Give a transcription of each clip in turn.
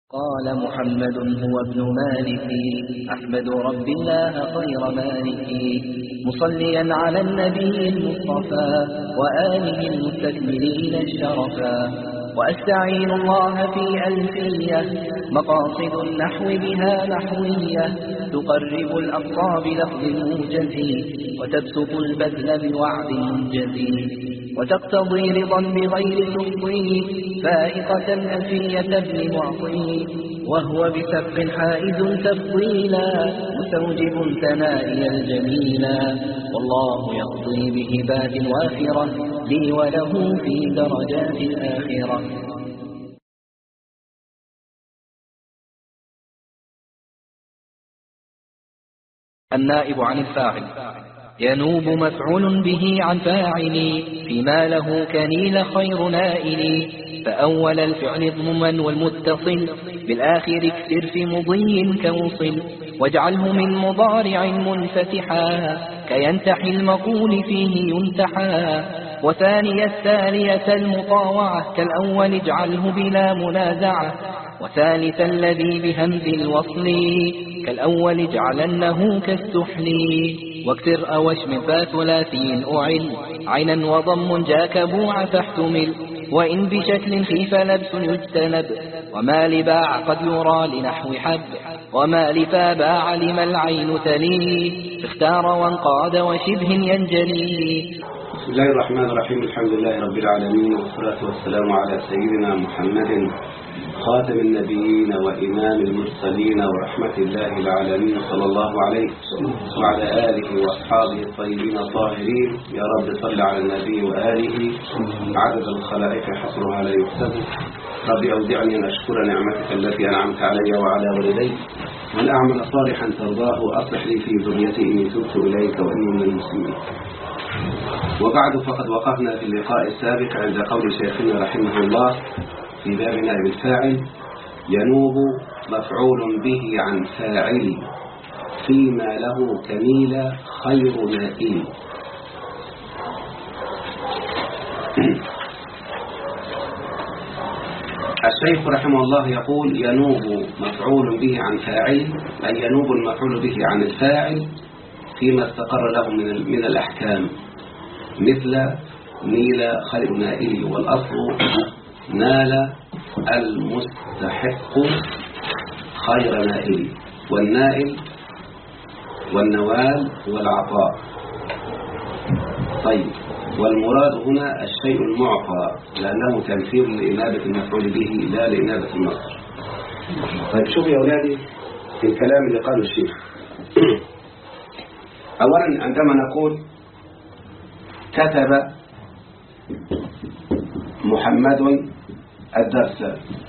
قال محمد هو ابن مالك أحمد رب الله خير مالك مصليا على النبي المصطفى وآله المستكملين الشرفا وأستعين الله في ألفية مقاصد النحو بها نحوية تقرب الأقصى بلفظ موجز وتبسط البذل بوعد منجز وتقتضي رضا بغير تفضيل فائقة ألفية ابن معطي وهو بسبق حائز تفضيلا مستوجب ثنائي الجميلا والله يقضي بهبات وافرة لي وله في درجات الآخرة. النائب عن الفاعل ينوب مفعول به عن فاعل فيما له كنيل خير نائل فأول الفعل اضمما والمتصل بالآخر اكسر في مضي كوصل واجعله من مضارع منفتحا كينتحي المقول فيه ينتحى وثاني الثانية المطاوعة كالأول اجعله بلا منازعة وثالث الذي بهمز الوصل كالأول اجعلنه كالسحلي واكسر أوشم فثلاثي أعل عينا وضم جاك بوع فاحتمل وإن بشكل خيف لبس يجتنب وما لباع قد يرى لنحو حب وما لفا باع لما العين تلي اختار وانقاد وشبه ينجلي. بسم الله الرحمن الرحيم الحمد لله رب العالمين والصلاة والسلام على سيدنا محمد خاتم النبيين وإمام المرسلين ورحمة الله العالمين صلى الله عليه وعلى آله وأصحابه الطيبين الطاهرين. يا رب صل على النبي وآله عدد الخلائق حصرها لا يحسب. رب أودعني أن أشكر نعمتك التي أنعمت علي وعلى والدي وأن أعمل صالحا ترضاه وأصلح لي في ذريتي إني تبت إليك وإني من المسلمين. وبعد فقد وقفنا في اللقاء السابق عند قول شيخنا رحمه الله في باب نائب الفاعل ينوب مفعول به عن فاعل فيما له كميل خير نائل. الشيخ رحمه الله يقول ينوب مفعول به عن فاعل أي ينوب المفعول به عن الفاعل فيما استقر له من الأحكام مثل نيل خير نائل والأصل نال المستحق خير نائل والنائل والنوال والعطاء. طيب والمراد هنا الشيء المعطى لأنه تمثيل لإنابة المفعول به لا لإنابة المصدر. طيب شوفوا يا أولادي في الكلام اللي قاله الشيخ. أولا عندما نقول كتب محمد الدرس،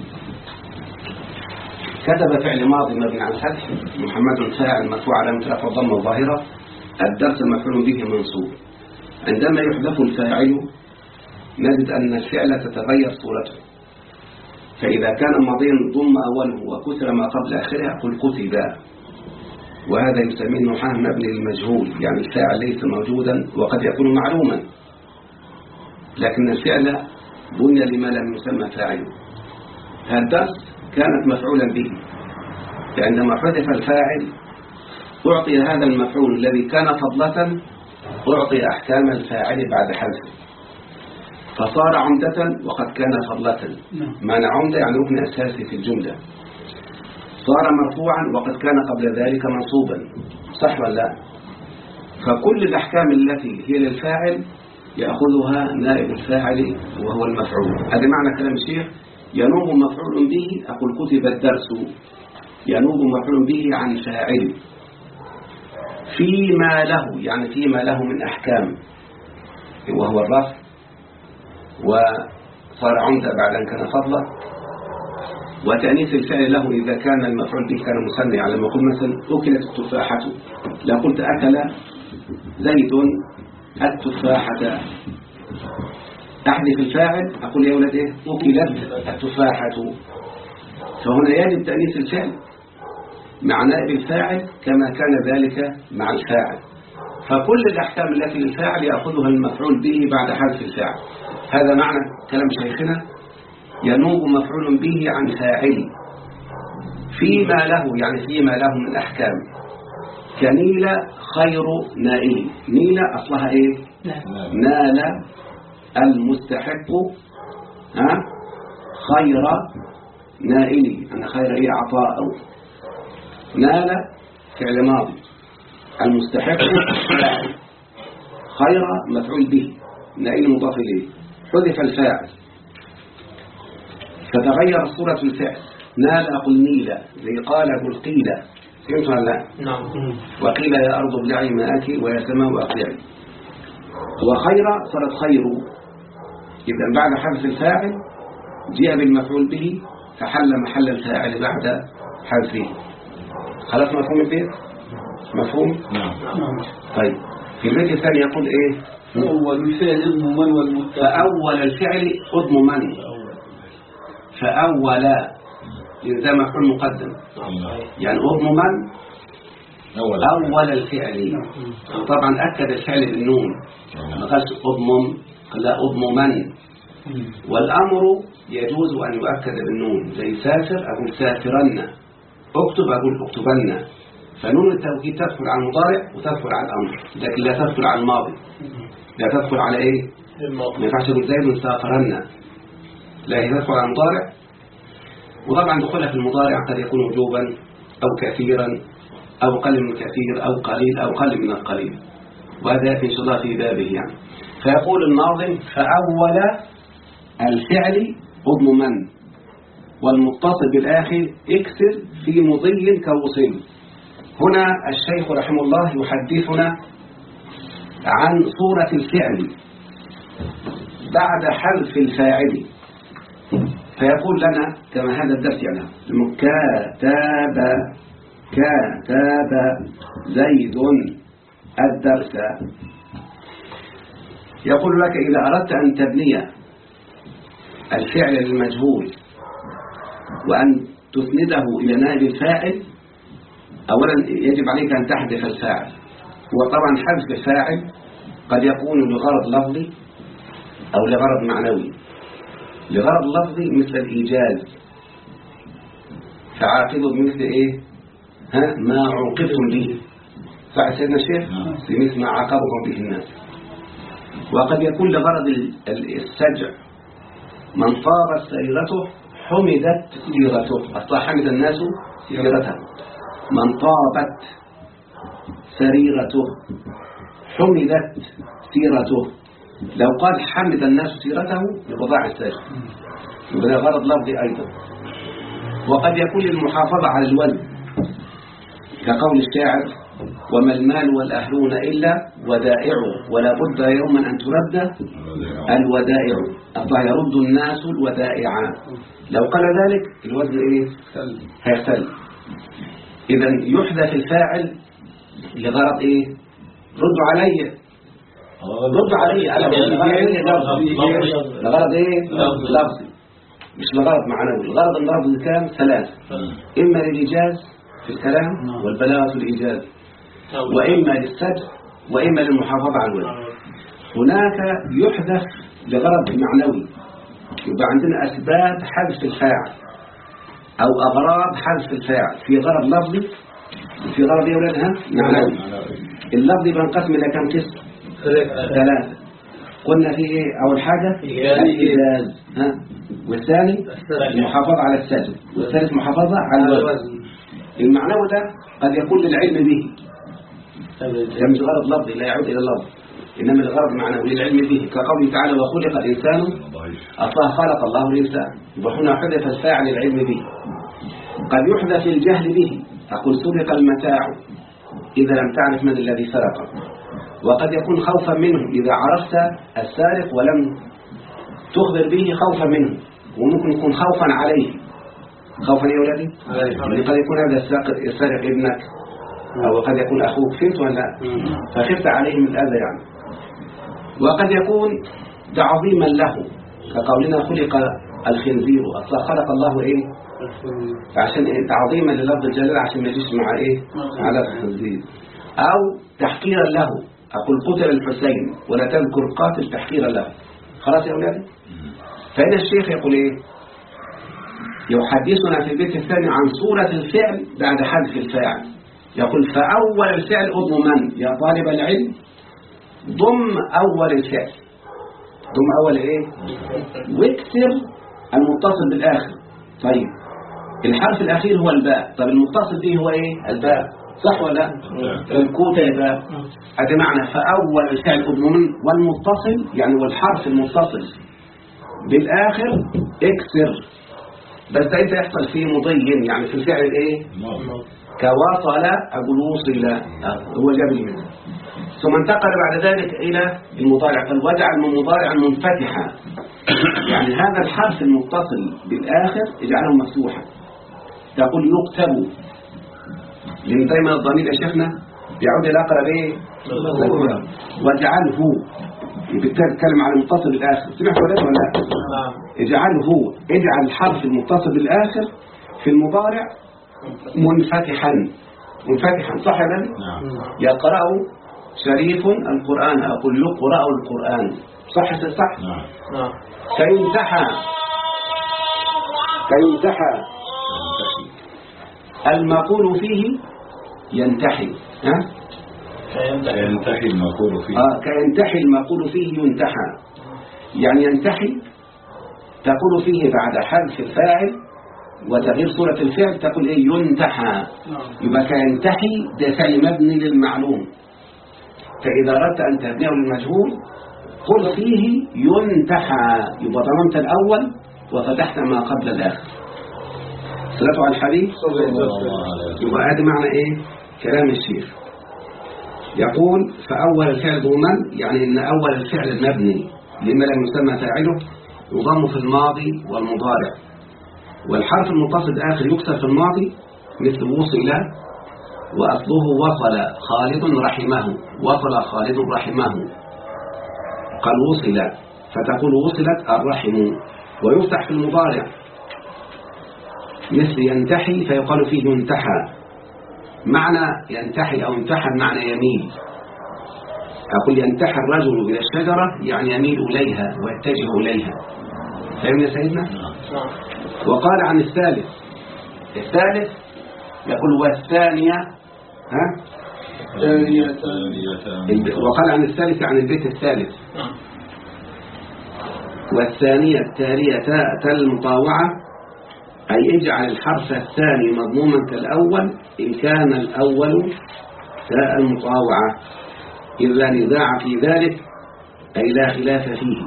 كتب فعل ماضي مبني على الفتح، محمد فاعل مرفوع علامة رفعه الضمة الظاهرة، الدرس مفعول به منصوب. عندما يحذف الفاعل نجد أن الفعل تتغير صورته، فإذا كان ماضيا ضم أوله وكسر ما قبل آخره قل كتب، وهذا يسميه النحاة مبني للمجهول، يعني الفاعل ليس موجودا وقد يكون معلوما، لكن الفعل بني لما لم يسمى فاعل. الدرس كانت مفعولا به، فعندما حذف الفاعل أعطي هذا المفعول الذي كان فضلة أعطي أحكام الفاعل بعد حذفه، فصار عمدة وقد كان فضلة. معنى عمدة يعني ركن أساسي في الجملة. صار مرفوعا وقد كان قبل ذلك منصوبا، صح ولا لا؟ فكل الأحكام التي هي للفاعل يأخذها نائب الفاعل وهو المفعول. هذا معنى كلام الشيخ ينوب مفعول به. أقول كتب الدرس ينوب مفعول به عن فاعل فيما له، يعني فيما له من أحكام، وهو الرفع وصار عمدة بعد أن كان فضلا، وتأنيث الفعل له إذا كان المفعول به كان مثنى، على ما يقول مثلا أكلت التفاحة، لا قلت أكل زيد التفاحة، أحذف الفاعل أقول يا ولد أكلت التفاحة، فهنا يجب تأنيث الفعل مع نائب الفاعل كما كان ذلك مع الفاعل. فكل الأحكام التي للفاعل يأخذها المفعول به بعد حذف الفاعل. هذا معنى كلام شيخنا ينوب مفعول به عن فاعل فيما له، يعني فيما له من أحكام. كنيل خير نائل. نيل أصلها إيه؟ نال المستحق خير نائل، أن خير إيه؟ عطاء. نال فعل ماضي، المستحق خير مفعول به، نائل مضاف إليه، حذف الفاعل فتغير صورة الفعل. نال أقول نيل، زي قال أقول قيل. فهمت ولا لا؟ نعم. وقيل يا أرض ابلعي ماءك ويا سماء أقلعي. وخير صارت خير. إذا بعد حذف الفاعل جاء بالمفعول به فحل محل الفاعل بعد حذفه. خلاص مفهوم البيت؟ مفهوم؟ نعم. طيب في البيت الثاني يقول إيه؟ فأول الفعل اضم من والمتصل. فأول الفعل اضم من. فأول إذا مفعول مقدم، يعني اضم من أول الفعل. طبعا أكد الفعل بالنون، ما قالش اضمم، لا اضم من. والأمر يجوز أن يؤكد بالنون، زي سافر أقول سافرن، اكتب أقول اكتبن. فنون التوكيد تدخل على المضارع وتدخل على الأمر، لكن لا تدخل على الماضي. لا تدخل على إيه؟ ما ينفعش أقول زيد سافرن، لا هي تدخل على المضارع. وطبعا دخولها في المضارع قد يكون وجوبا أو كثيرا أو قل من كثير أو قليل أو قل من القليل، وهذا إن شاء الله في بابه يعني. فيقول الناظم فأول الفعل اضم من، والمتصل بالآخر اكسر في مضي كوصل. هنا الشيخ رحمه الله يحدثنا عن صورة الفعل بعد حذف الفاعل، فيقول لنا كما هذا الدرس يعني كتب زيد الدرس. يقول لك إذا أردت أن تبني الفعل للمجهول وأن تسنده إلى نائب الفاعل، أولا يجب عليك أن تحذف الفاعل. وطبعا حذف الفاعل قد يكون لغرض لفظي أو لغرض معنوي. لغرض لفظي مثل الإيجاز، فعاقبوا بمثل إيه؟ ما عوقبتم به. صح سيدنا الشيخ؟ بمثل ما عاقبهم به الناس. وقد يكون لغرض السجع، من طابت سريرته حمدت سيرته. أصلا حمد الناس سيرته. من طابت سريرته حمدت سيرته. لو قال حمد الناس سيرته يبقى السجع، يبقى غرض لفظي أيضا. وقد يكون للمحافظة على الولد، كقول الشاعر وما المال والأهلون إلا ودائع ولا بد يوما أن ترد الودائع. الله يرد الناس الودائع. لو قال ذلك الوزن إيه؟ هيختل. إذا يحدث الفاعل لغرض إيه؟ رد علي، رد علي أنا لغرض إيه؟ لفظي مش لغرض معنوي. الغرض اللفظي كام؟ ثلاث: إما للإيجاز في الكلام والبلاغة في الإيجاز، وإما للسجع، وإما للمحافظة على الولد. هناك يحدث لغرض معنوي، يبقى عندنا أسباب حذف الفاعل أو أغراض حذف الفاعل، في غرض لفظي وفي غرض أولادها معنوي. اللفظي بنقسم إلى كم قسم؟ ثلاثة. قلنا فيه إيه؟ أول حاجة الإيجاز، والثاني المحافظة على السجع، والثالث محافظة على الوزن. المعنوي ده قد يكون للعلم به، ده مش غرض لفظي لا يعود إلى اللفظ، إنما الغرض معنوي للعلم به، كقوله تعالى وخلق الإنسان أصلا خلق الله الإنسان، وهنا حذف الفاعل للعلم به. قد يحذف الجهل به، أقول سرق المتاع إذا لم تعرف من الذي سرقه. وقد يكون خوفا منه، إذا عرفت السارق ولم تخبر به خوفا منه، وممكن يكون خوفا عليه. خوفا يا أولادي؟ يعني قد يكون هذا السارق ابنك أو قد يكون أخوك، فهمت ولا لا؟ فخفت عليه من الأذى يعني. وقد يكون تعظيما له، كقولنا خلق الخنزير، أصلا خلق الله إيه؟ عشان إيه؟ تعظيما للفظ الجلال، عشان ما يجيش مع إيه؟ على الخنزير. أو تحقيرا له، أقول قتل الحسين ولا تذكر قاتل تحقيرا له. خلاص يا أولادي؟ فإن الشيخ يقول إيه؟ يحدثنا في البيت الثاني عن صورة الفعل بعد حذف الفاعل. يقول فأول الفعل أضم من يا طالب العلم، ضم أول الفعل، ضم أول إيه، واكسر المتصل بالآخر. طيب الحرف الأخير هو الباء، طب المتصل به هو إيه، الباء، صح ولا الكوتة الباء؟ هذا معنى فأول الفعل أضم من، والمتصل يعني والحرف المتصل بالآخر اكسر. بس ده انت يحصل فيه مضي يعني في الفعل الايه، كواصل أقول وصل، هو جاب منه. ثم انتقل بعد ذلك إلى المضارع، فالوجعل من مضارع منفتحا، يعني هذا الحرف المتصل بالآخر اجعله مفتوحا. تقول يكتب، لأن دايما الضمير يا شيخنا بيعود إلى أقرب إيه، واجعله، بتتكلم عن المتصل بالآخر، سمعت ولا لا؟ اجعله، اجعل الحرف المتصل بالآخر في المضارع منفتحا، منفتحا، صح يا بني؟ يقرأ شريف القرآن، أقول يقرأ القرآن، صح صح؟ فينتحى، فينتحى المقول فيه ينتحي، ها؟ كينتحي المقول فيه، كينتحي المقول فيه ينتحى، يعني ينتحي تقول فيه بعد حذف الفاعل وتغيير صورة الفعل تقول ايه، ينتحى. يبقى كينتحي ده فعل مبني للمعلوم، فإذا أردت أن تبنيه للمجهول قل فيه ينتحى، يبقى ضمنت الأول وفتحت ما قبل الآخر. صلاته على الحبيب يبقى هذا معنى ايه كلام الشيخ. يقول فأول الفعل ضمن، يعني ان أول الفعل المبني لما لم يسمى فاعله يضم في الماضي والمضارع، والحرف المتصل آخر يكسر في الماضي مثل وصل، وأصله وصل خالد رحمه، وصل خالد رحمه، قال وصل فتقول وصلت الرحم. ويفتح في المضارع مثل ينتحي فيقال فيه ينتحى، معنى ينتحي أو ينتحى معنى يميل. أقول ينتحى الرجل إلى الشجرة يعني يميل إليها ويتجه إليها، فهم يا سيدنا؟ وقال عن الثالث، الثالث يقول والثانية، ها؟ وقال عن الثالث عن البيت الثالث، والثانية التالية تاء المطاوعة، أي اجعل الحرف الثاني مضموما كالأول إن كان الأول تاء المطاوعة، إذ لا نزاع في ذلك أي لا خلاف فيه.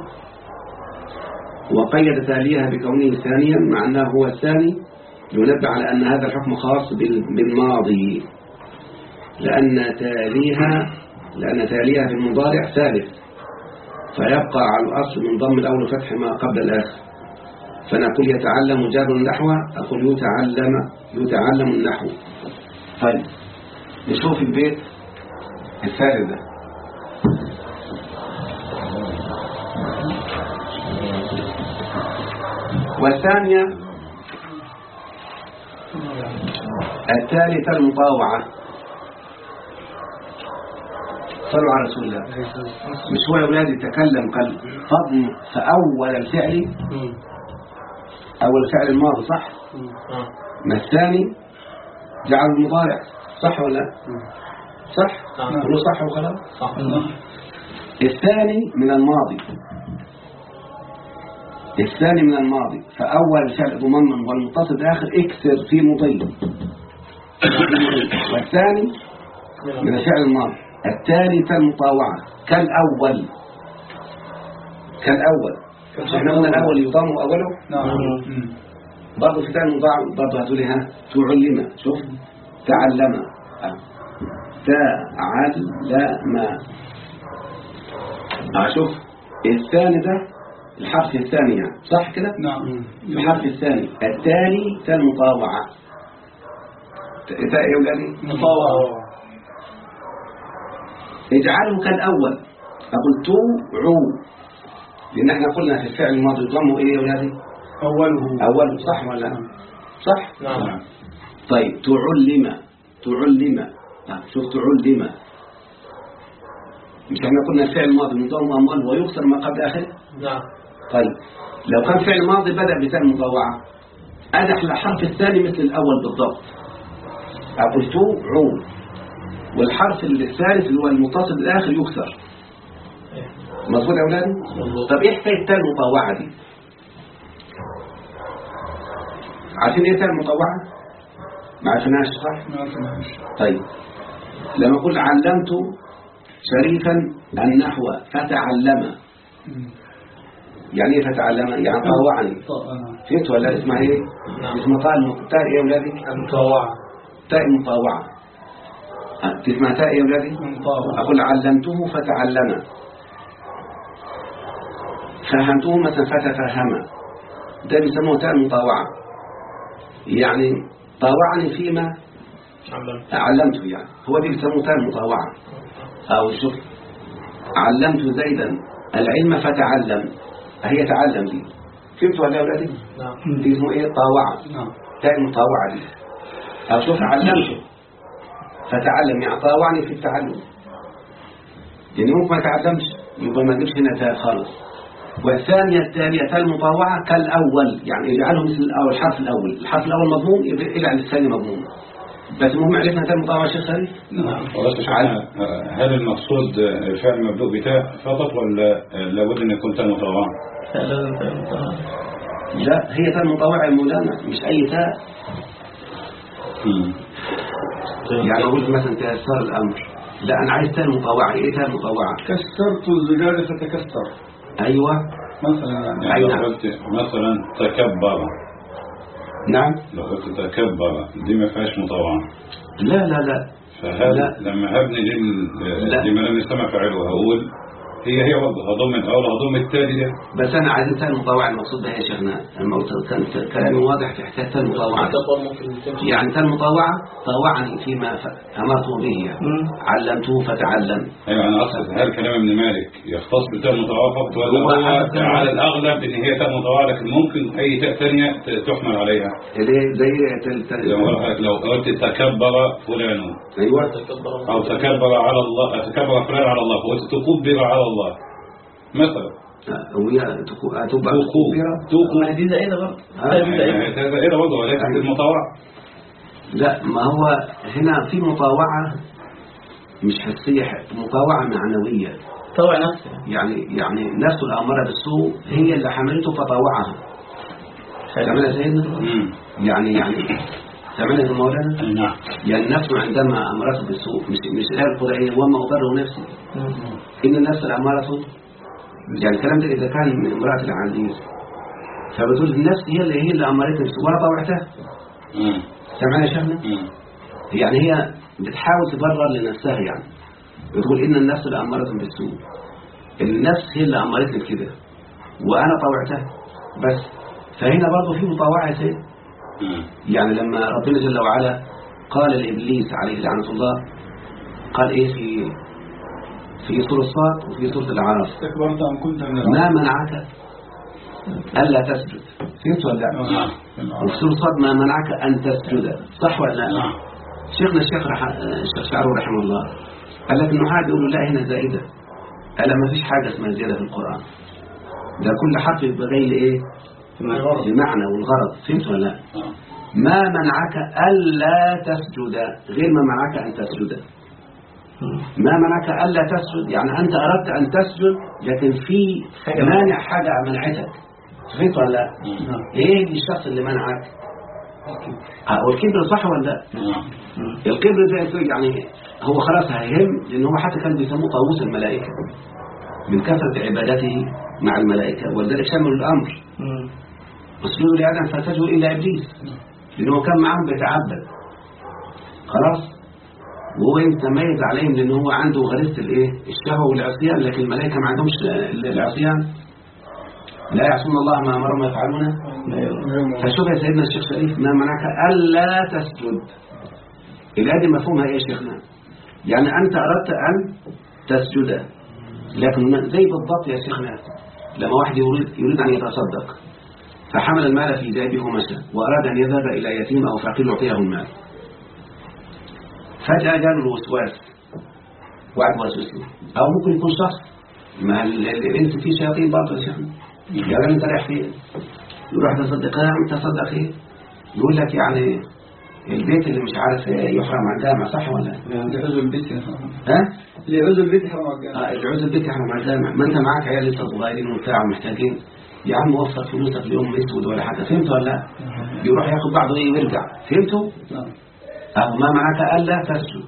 وقيد تاليها بكونه ثانيا مع أنه هو الثاني، ينبه على أن هذا الحكم خاص بالماضي، لأن تاليها في المضارع ثالث، فيبقى على الأصل من ضم الأول فتح ما قبل الآخر. فنقول يتعلم جار النحو، أقول يتعلم النحو. طيب نشوف البيت الثالث ده. والثانية الثالثة المطاوعة. صلوا على رسول الله. مش هو يا أولادي تكلم قال فضل فأول الفعل، أول الفعل الماضي صح؟ ما الثاني جعل المضارع، صح ولا صح؟ قولوا صح وخلاص. الثاني من الماضي، الثاني من الماضي، فأول الفعل ضمن والمتصل آخر اكسر في مضي، والثاني من الفعل الماضي. الثالثة المطاوعة كالأول، كالأول احنا قلنا الأول يضم أوله، برضه في ثاني مضاعف برضه هتقولي ها تعلم، شوف تعلم، تعلم، شوف الثاني ده الحرف الثاني يعني صح كده؟ نعم. الحرف الثاني التالي كالمطاوعة، تاء يا ولادي مطاوعة. اجعله كالأول، أقول توعو، لأن احنا قلنا في الفعل الماضي يضم ايه يا ولادي؟ أوله، صح ولا صح؟ نعم. طيب تعلم، تعلم، شوف تعلم، مش احنا قلنا الفعل الماضي يضم أموال ويكسر ما قبل آخر؟ نعم. طيب لو كان فعل ماضي بدأ بتاء المطاوعة أدخل الحرف الثاني مثل الأول بالضبط، أقول توعو، والحرف الثالث اللي هو المتصل بالآخر يكسر. مظبوط يا أولادي؟ طب إيه حكاية تاء المطوعة دي؟ عارفين إيه تاء المطوعة؟ ما عرفناش صح؟ ما عرفناش. طيب لما أقول علمت شريفا النحو فتعلم، يعني إيه فتعلم؟ يعني طوعني. فهمت ولا اسمها إيه؟ اسمها تاء إيه يا أولادي؟ المطوعة. تاء المطوعة. تسمع تاء يا أولادي؟ أقول علمته فتعلم، فهمته مثلا فتفهم، ده بيسموه تاء المطوعة. يعني طوعني فيما علمته، يعني هو دي بيسموه تاء المطوعة. أو شوف، علمت زيدا العلم فتعلم، هي تعلم دي. فهمتوا ولا يا أولادي؟ نعم. دي اسمه إيه؟ طوعة. نعم. تاء المطوعة دي. أو شوف علمته فتعلم، يعني طاوعني في التعلم، يعني ممكن ما يتعلمش، يبقى ما نجيبش هنا تاء خالص. والثانية التالية تاء المطوعة كالأول، يعني يجعله مثل الحرف الأول، الحرف الأول مضموم يجعل الثاني مضموم. بس المهم عرفنا تاء المطوعة شيخ شريف؟ نعم. هل المقصود الفعل مبدوء بتاء فقط ولا لابد أن يكون تاء مطوعة؟ لا، هي تاء المطوعة يا مولانا، مش أي تاء. يعني قلت مثلا تيسر الأمر، لا أنا عايز تاء المطوعة. إيه تاء المطوعة؟ كسرت الزجاجة فتكسر أيوة مثلا. يعني لو قلت مثلا تكبر. نعم. لو قلت تكبر دي ما فيهاش مطوعة. لا. فهل لا. لما هبني لما لم يسمى فعله هقول هي برضه هضم الأول هضم التالي ده. بس أنا عايز تاء المطوعة، المقصود بها يا شيخنا كان كلامي واضح في حكاية تاء المطوعة. يعني تاء المطوعة طوعني فيما أمرته به، يعني علمته فتعلم. أيوة أنا أقصد هل كلام ابن مالك يختص بتاء المطوعة فقط ولا هو على الأغلب إن هي تاء مطوعة لكن ممكن أي تاء ثانية تحمل عليها؟ زي لو قلت تكبر فلان. أيوة. أو تكبر على الله، تكبر فلان على الله، فقلت تكبر على الله مثلا. وهي تبقى تكبر دي زائدة برضه. هذا زائدة برضه ولكن المطوعة. لا، ما هو هنا في مطاوعة مش حسية، مطاوعة معنوية. طوع نفسه. يعني نفسه الأمارة بالسوء هي اللي حملته فطوعها. تعملها سيدنا؟ يعني تعملها يا مولانا؟ نعم. يعني النفس عندما أمرته بالسوء مش الآية القرآنية وما أضره نفسي إن النفس الأمارة، يعني الكلام ده إذا كان من امرأة العزيز فبتقول النفس هي اللي أمرتني بالسوء وأنا طوعتها. تعملها يا شيخنا؟ يعني هي بتحاول تبرر لنفسها، يعني بتقول إن النفس الأمارة بالسوء، النفس هي اللي أمرتني بكده وأنا طوعتها بس. فهنا برضه في مطاوعة يا سيد. يعني لما ربنا جل وعلا قال لإبليس عليه لعنة الله، قال إيه في سورة الصاد وفي سورة الأعراف؟ استكبرت أم كنت من ما منعك ألا تسجد. فهمت ولا لا؟ وفي سورة الصاد ما منعك أن تسجد، صح ولا لا؟ شيخنا الشيخ شعره رحمه الله قال لك إنه حاجة يقولوا لا هنا زائدة، قال ما فيش حاجة اسمها زيادة في القرآن، ده كل حرف يبقى جاي لإيه؟ بمعنى والغرض. فهمت ولا لا؟ ما منعك ألا تسجد غير ما منعك أن تسجد. ما منعك ألا تسجد يعني أنت أردت أن تسجد لكن في مانع حاجة منعتك. فهمت ولا لا؟ إيه الشخص اللي منعك؟ والكبر صح ولا لا؟ الكبر ده يعني هو خلاص هيهم، لأن هو حتى كان بيسموه طاووس الملائكة من كثرة عبادته مع الملائكة، ولذلك شملوا الأمر اسجدوا لآدم فسجدوا إلا إبليس لأنه كان معهم بيتعبد خلاص، وهو يتميز عليهم لأنه هو عنده غريزة الشهوة والعصيان، لكن الملائكة ما عندهمش العصيان، لا يعصون الله ما أمرهم ما يفعلونه. فشوف يا سيدنا الشيخ شريف ما منعك ألا تسجد، الآية مفهومها إيه يا شيخنا؟ يعني أنت أردت أن تسجد، لكن زي بالضبط يا شيخنا لما واحد يريد أن يتصدق فحمل المال في جيبه ومشى وأراد أن يذهب إلى يتيم أو فقير يعطيه المال، فجأة جاله الوسواس وعد وسوسه، أو ممكن يكون شخص ما الإنس فيه شياطين برضه يا شيخنا، يعني أنت رايح فين؟ يروح تصدق، تصدق إيه؟ يقول لك يعني البيت اللي مش عارف ايه يحرم على الجامع، صح ولا؟ لعزو البيت ها؟ لعزو البيت يحرم على الجامع. العزو البيت يحرم على الجامع. ما انت معاك عيال لسه صغيرين وبتاع ومحتاجين، يا عم وفر فلوسك اليوم اسود ولا حاجه، فهمت ولا لا؟ بيروح ياخد بعضه ايه ويرجع، فهمتوا؟ أو ما معناك ألا تسجد.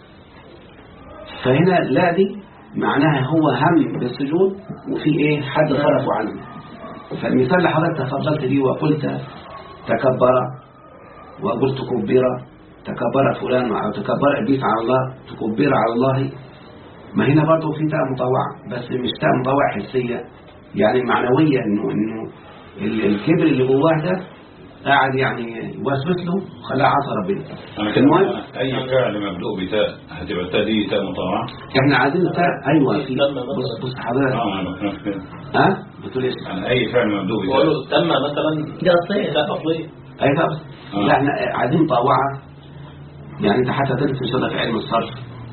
فهنا لا دي معناها هو هم بالسجود وفي ايه حد صرفه عنه. فالمثال اللي حضرتك تفضلت دي وقلت تكبر وقلت كبر، تكبر فلان أو تكبر إبليس على الله، تكبر على الله. ما هنا برضه في تاء مطوعة، بس مش تاء مطوعة حسية، يعني معنوية، إنه الكبر اللي جواه ده قاعد يعني يوسوس له خلاه عصى ربنا. المهم أي فعل مبدوء بتاء هتبقى التاء دي تاء مطوعة. احنا عايزين تاء. أيوة في بص حضرتك. أنا بكلمك كده. ها بتقول ايش؟ يعني أي فعل مبدوء بتاء. بقوله تم مثلا ده أصلية تاء أصلية. أيوة لا احنا عايزين مطوعة. يعني انت حتى تدرس ان شاء الله في علم الصرف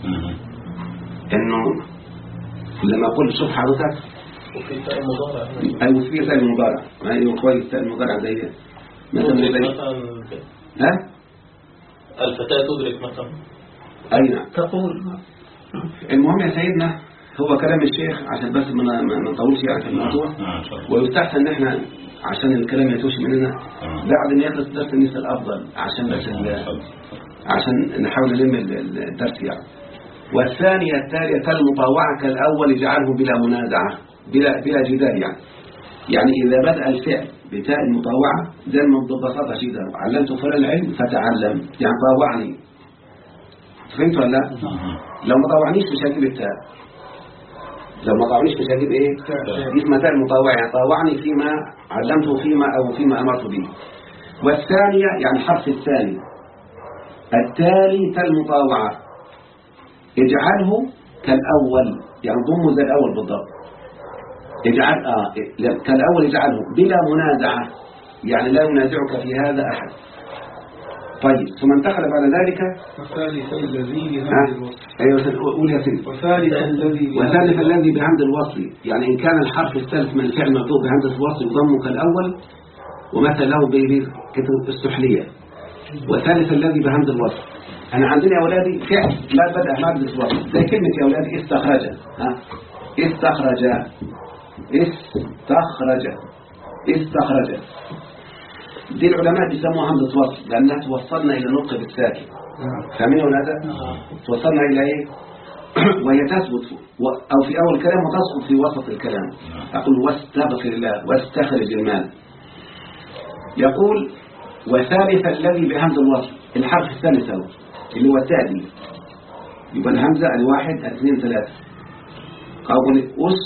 انه لما اقول شوف حضرتك وفي تاء مضارع. ايوه في تاء المضارع. ايوه كويس تاء المضارع زي مثلا ها الفتاة تدرك مثلا. اي نعم تقول. المهم يا سيدنا هو كلام الشيخ عشان بس ما نطولش يعني في الموضوع، ويستحسن ان احنا عشان الكلام يتوش مننا بعد ان يخلص درس النساء الافضل عشان بس عشان نحاول نلم الدرس يعني. والثانية التالية كالمطوعة كالأول اجعله بلا منازعة بلا جدال يعني إذا بدأ الفعل بتاء المطوعة زي ما ببساطة جدا علمت فلان العلم فتعلم يعني طوعني. فهمت ولا لا؟ لو ما طوعنيش مش هجيب التاء، لو ما طوعنيش مش هجيب ايه؟ اسمها تاء المطوعة يعني طوعني فيما علمته فيما أمرت به. والثانية يعني الحرف الثاني التالي تاء المطوعة اجعله كالأول يعني ضمه زي الأول بالضبط. اجعل كالأول اجعله بلا منازعة يعني لا ينازعك في هذا أحد. طيب ثم انتقل بعد ذلك وثالث الذي بهمد الوصل. ايوه قول يا سيدي. وثالث الذي بهمد الوصل يعني إن كان الحرف الثالث من الفعل مكتوب بهمزة الوصل يضم كالأول ومثل له بكتب السحلية. وثالث الذي بهمد الوصل أنا عندنا يا أولادي فعل لا بدأ بهمزة الوصل زي كلمة يا أولادي استخرج. استخرج دي العلماء بيسموها همزة وصل لأنها توصلنا إلى النطق بالساكن. فاهمين ولا لا؟ توصلنا إلى إيه؟ وهي تثبت أو في أول الكلام وتسقط في وسط الكلام. أقول واستغفر الله واستخرج المال. يقول وثالث الذي بهمزة الوصل الحرف الثالث اللي هو التالي يبقى الهمزة الواحد اثنين ثلاثة. أقول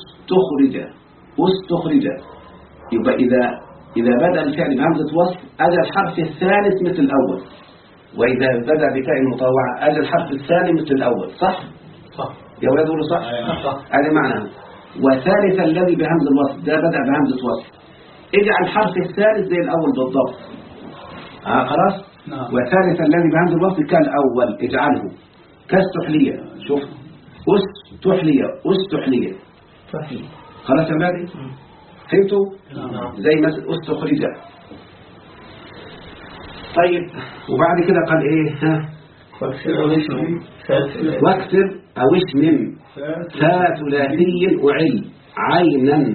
استخرج يبقى إذا بدأ الفعل بهمزة وصل أجى الحرف الثالث مثل الأول، وإذا بدأ بتاء المطوعة أجى الحرف الثاني مثل الأول. صح يا ولاد قولوا صح. هذا معناه. وثالث الذي بهمزة الوصل ده بدأ بهمزة وصل اجعل الحرف الثالث زي الأول بالضبط. خلاص. وثالث الذي بهمزة الوصل كالأول اجعله كاستحلية. شوف استحلية خلاص يا مالي فهمتوا؟ زي مثل استخرج. طيب وبعد كده قال ايه؟ واكسر او اشمم ثلاثي اعل عينا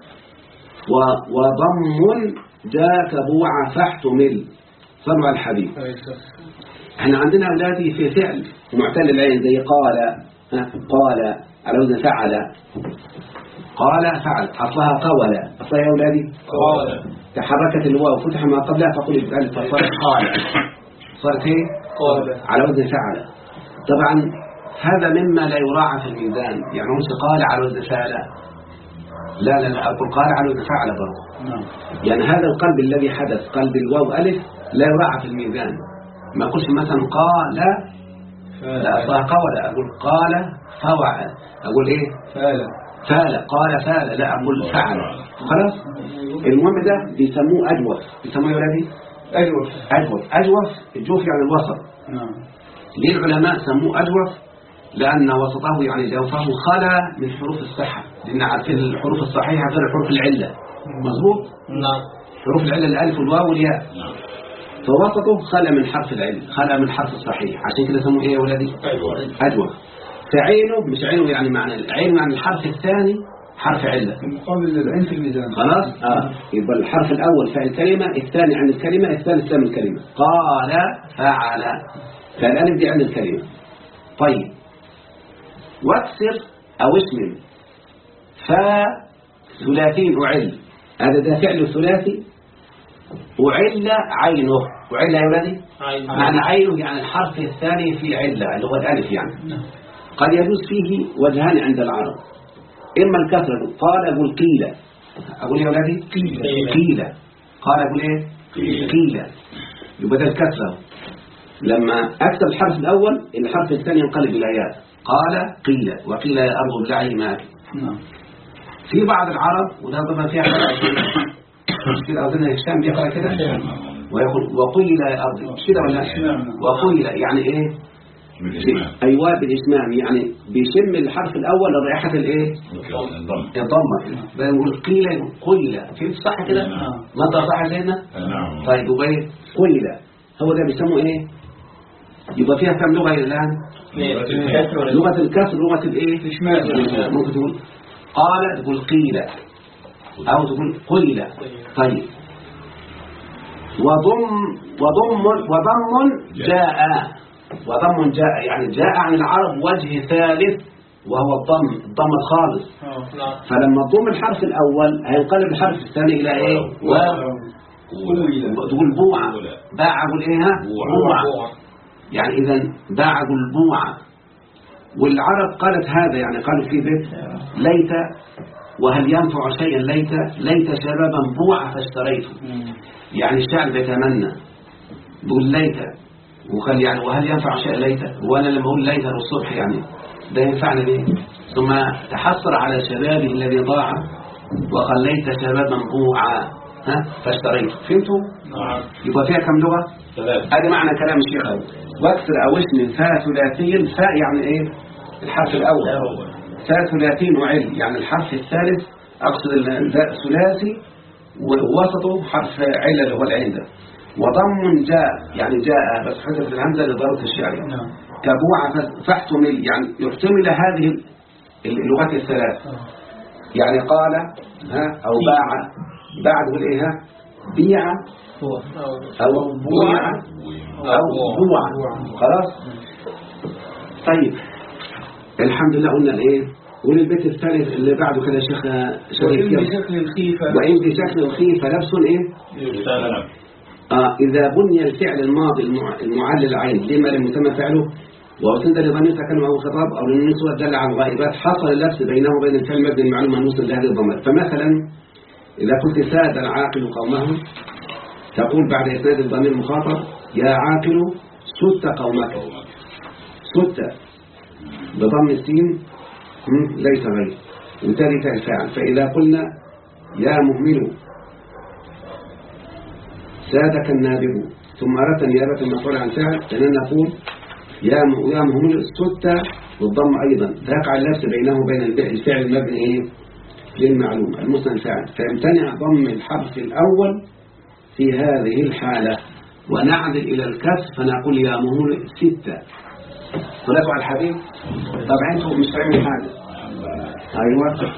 وضم ذاك بوع فاحتمل. صلوا على الحبيب. احنا عندنا اولادي في فعل معتل العين زي قال على وزن فعل. قال فعل أصلها قول. أصلها يا أولادي قال. تحركت الواو فتح ما قبلها فقل الألف فصارت قال. صارت ايه؟ قال على وزن فعل. طبعا هذا مما لا يراعى في الميزان يعني مش قال على وزن فعل. لا أقول قال على وزن فعل برضه. يعني هذا القلب الذي حدث قلب الواو ألف لا يراعى في الميزان. ما أقولش مثلا قال لا أصلها قول. أقول قال فوع. أقول إيه؟ قال فال. لا أقول فعل. خلاص. المهم ده بيسموه أجوف. بيسموه يا ولادي أجوف. الجوف يعني الوسط. ليه العلماء سموه أجوف؟ لأن وسطه يعني جوفه خلا من حروف الصحة لأن عارفين الحروف الصحيحة غير حروف العلة. مظبوط؟ نعم. حروف العلة الألف والواو والياء. فوسطه خلى من حرف العلة، خلى من حرف الصحيح، عشان كده سموه ايه يا ولدي؟ أجوف. فعينه مش عينه يعني معنى العين يعني الحرف الثاني حرف علة مقابل العين في الميزان. خلاص. يبقى الحرف الأول فعل الكلمة، الثاني عن الكلمة، الثالث لام الكلمة. قال فعل، فالألف دي عن الكلمة. طيب واكسر أو اسم فثلاثي أعل، هذا ده فعل ثلاثي أعل عينه. أعل يا ولدي معنى عينه يعني الحرف الثاني في علة اللي هو الألف يعني. قد يجوز فيه وجهان عند العرب، إما الكسر قال أقول قيل، أقول يا ولدي قيل، قال أقول إيه قيل، يبقى ده الكسر. لما أكتب الحرف الأول الحرف الثاني ينقلب إلى ياء، قال قيل وقيل يا أرض بلعي ماك. في بعض العرب وده ضمن فيها كده، أظن هشام بيقرأ كده ويقول وقيل يا أرض كده ولا وقيل يعني إيه؟ أيوة بالإسمام، يعني بيشم الحرف الأول رائحة الإيه؟ الضمة. بنقول قيل قيل، فهمت صح كده؟ ما أنت صح سيدنا؟ طيب وبين قيل هو ده بيسموه إيه؟ يبقى فيها كم لغة الآن؟ لغة الكسر، لغة الإيه؟ ممكن تقول قال تقول قيل أو تقول قيل. طيب وضم جاء، وضم جاء يعني جاء عن العرب وجه ثالث وهو الضم الخالص. فلما تضم الحرف الأول هينقلب الحرف الثاني إلى إيه؟ تقول بوعة، باع أقول إيه ها؟ بوعة، يعني إذا باع أقول بوعة. والعرب قالت هذا، يعني قالوا في بيت ليت وهل ينفع شيئا ليت شبابا بوعة فاشتريته، يعني الشعر بيتمنى بقول ليت وقال يعني وهل ينفع شيء ليت، وانا لما اقول ليت الصبح يعني ده ينفعني ليه؟ ثم تحسر على شبابه الذي ضاع وقال ليت شبابا بوعا فاشتريته. فهمتوا؟ يبقى فيها كم لغة؟ هذا معنى كلام الشيخ. واكسر او اسم فاء ثلاثي، فاء يعني ايه؟ الحرف الاول، فاء ثلاثي وعل يعني الحرف الثالث، اقصد الفاء ثلاثي ووسطه حرف علة اللي هو العين ده. وضم جاء يعني جاء بس حذف الهمزة لضرورة الشعر. كبوعة فاحتمل يعني يحتمل هذه اللغات الثلاث، يعني قال أو باع، باع تقول إيه بيع أو بوع أو بوع. خلاص. طيب الحمد لله قلنا الإيه، والبيت الثالث اللي بعده كده شيخ شريف وإن بشكل الخيفة لبس إيه إذا بني الفعل الماضي المعلل عين لما لم يتم فعله وأسند لضمير تكلم أو خطاب أو للنسوة دل على الغائبات حصل اللبس بينه وبين الفعل مبني المعلوم منوصل لهذه الضمائر. فمثلا إذا قلت ساد العاقل قومه تقول بعد إسناد الضمير المخاطب يا عاقل سد قومك، سد بضم السين ليس غير وتالي الفاعل. فإذا قلنا يا مهمل سادك النابب ثم أردت النيابة المفعول عن فعل لأننا نقول يا مهمل سدت بالضم أيضا فيقع اللبس بينه وبين الفعل المبني إيه للمعلوم المسند الفاعل، فيمتنع ضم الحرف الأول في هذه الحالة ونعدل إلى الكسر فنقول يا مهمل ستة. صلاة على الحبيب. طبعا انتم مش فاهمين حاجة. أيوة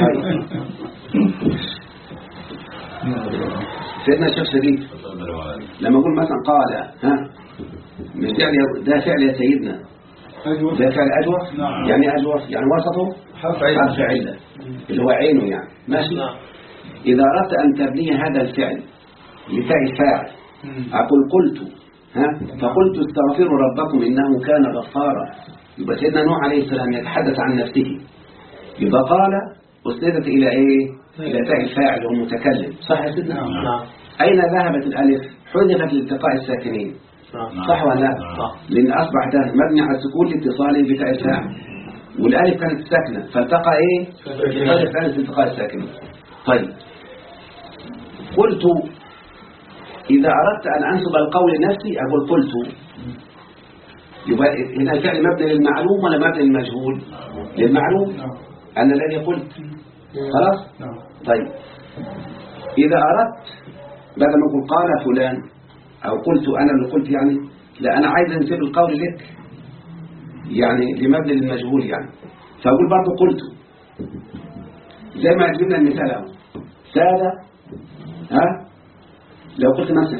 سيدنا الشيخ شريف لما أقول مثلا قال مش يعني ده فعل يا سيدنا ده فعل أجوف يعني أجوف يعني وسطه حرف علة اللي هو عينه يعني ماشي. إذا أردت أن تبني هذا الفعل لفعل فاعل أقول قلت فقلت استغفروا ربكم إنه كان غفارا. يبقى سيدنا نوح عليه السلام يتحدث عن نفسه، يبقى قال أسندت إلى إيه؟ إلى تاء الفاعل والمتكلم صح يا سيدنا؟ أين ذهبت الألف؟ حذفت لالتقاء الساكنين صح ولا لا؟ لأن أصبح ده مبني على السكون لاتصاله بتاء الفاعل والألف كانت ساكنة فالتقى إيه؟ حذف الألف لالتقاء الساكنين. طيب قلت إذا أردت أن أنسب القول لنفسي أقول قلت. يبقى هنا الفعل مبني للمعلوم ولا مبني للمجهول؟ للمعلوم أنا الذي قلت خلاص. طيب إذا أردت بدل ما أقول قال فلان أو قلت أنا اللي قلت يعني، لا أنا عايز أنسب القول لك يعني لمبني للمجهول يعني، فأقول برضه قلت زي ما جبنا المثال أهو سادة. ها لو قلت مثلا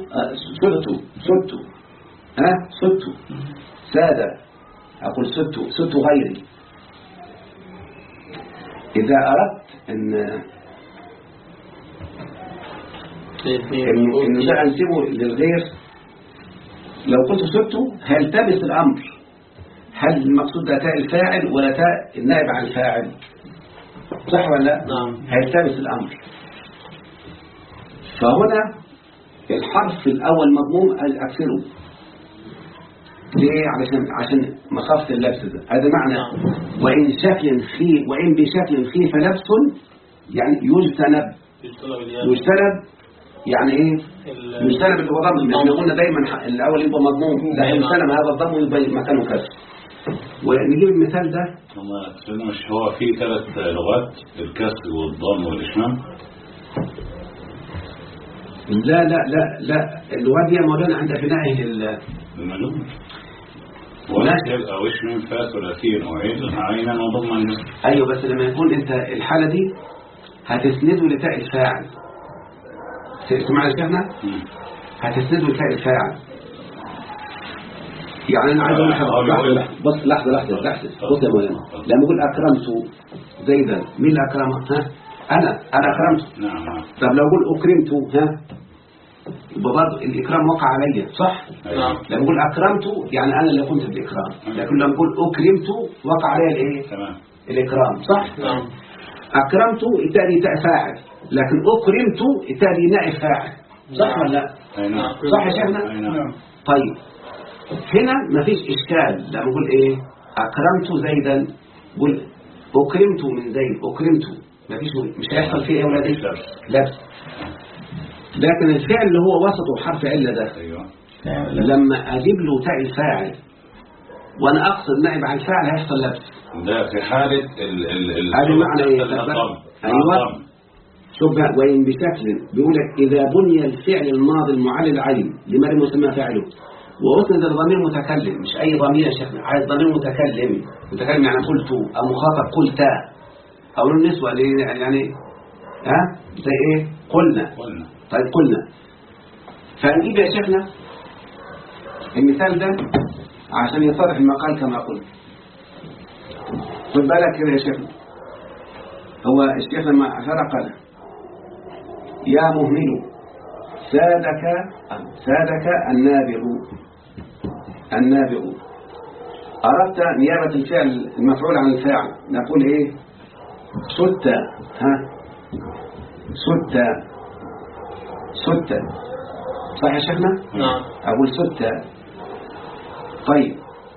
ست سادة، أقول ست غيري. إذا أردت أن ده أنسبه للغير، لو قلت ست هيلتبس الأمر، هل المقصود ده تاء الفاعل ولا تاء النائب عن الفاعل؟ صح ولا لا؟ نعم. هيلتبس الأمر. فهنا الحرف الأول مضموم أكسره. ليه؟ عشان مخافة اللبس ده. هذا معنى وإن بشكل خيف لبس يعني يجتنب يعني ايه؟ يجتنب اللي هو ضم. احنا قلنا دايما الأول يبقى مضموم، لا يجتنب هذا الضم ويبقى مكانه كسر. ونجيب المثال ده. مش هو في 3 لغات، الكسر والضم والإشمام؟ لا اللغات دي يا مولانا عند فنائه المعلوم وش من فاس ثلاثين وعين عينا وضما. ايوه بس لما يكون انت الحالة دي هتسنده لتاء الفاعل. سمعنا الكلمة؟ هتسنده لتاء الفاعل. يعني انا عايز اقول لك بص لحظة بص يا مولانا، لما اقول اكرمت زيدا، مين اللي اكرمه؟ ها انا اكرمت. نعم. طب لو اقول اكرمت ها يبقى برضه الإكرام وقع علي، صح؟ نعم. لما أقول أكرمت يعني أنا اللي قمت بالإكرام، لكن لما أقول أكرمت وقع علي الإيه؟ تمام. الإكرام، صح؟ نعم. أكرمت التالي تاء فاعل، لكن أكرمت التالي نائب فاعل، صح ولا لا؟ نعم. صح يا شيخنا؟ نعم. طيب هنا مفيش إشكال لما أقول إيه؟ أكرمت زيدا، قول أكرمت من زيد، أكرمت مش هيحصل فيه إيه ولا دي؟ لبس. لكن الفعل اللي هو وسطه حرف علة ده، أيوة. لما أجيب له تاء الفاعل وأنا أقصد نائب عن الفاعل هيحصل لبس. ده في حالة هذا معنى إيه؟ أيوة. شوف بقى، وإن بشكل بيقول لك إذا بني الفعل الماضي المعلل العين لما مسمى فاعله وأسند الضمير متكلم، مش أي ضمير يا شيخنا، عايز ضمير متكلم يعني قلت أو مخاطب قلت أو النسوة يعني ها زي إيه؟ قلنا. طيب قلنا، فنجيب يا شيخنا المثال ده عشان يصرح المقال كما قلت. خد بالك كده يا شيخنا، هو الشيخ لما فرق له يا مهمل سادك النابغ، أردت نيابة الفعل المفعول عن الفاعل نقول إيه؟ ست صح يا شيخنا؟ نعم. أقول ستة. طيب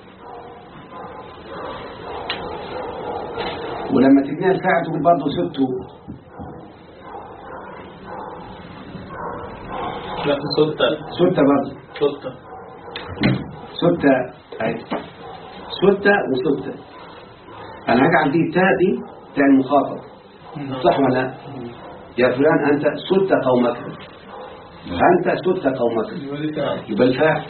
ولما تبنيها الفاعل تقول برضه ستة. لا ستة برضه ستة أي ستة وستة. أنا هجعل دي تاء دي تاء المخاطب، صح ولا لا؟ يا فلان أنت ست قومك، أنت ست قومك، يبقى الفاعل.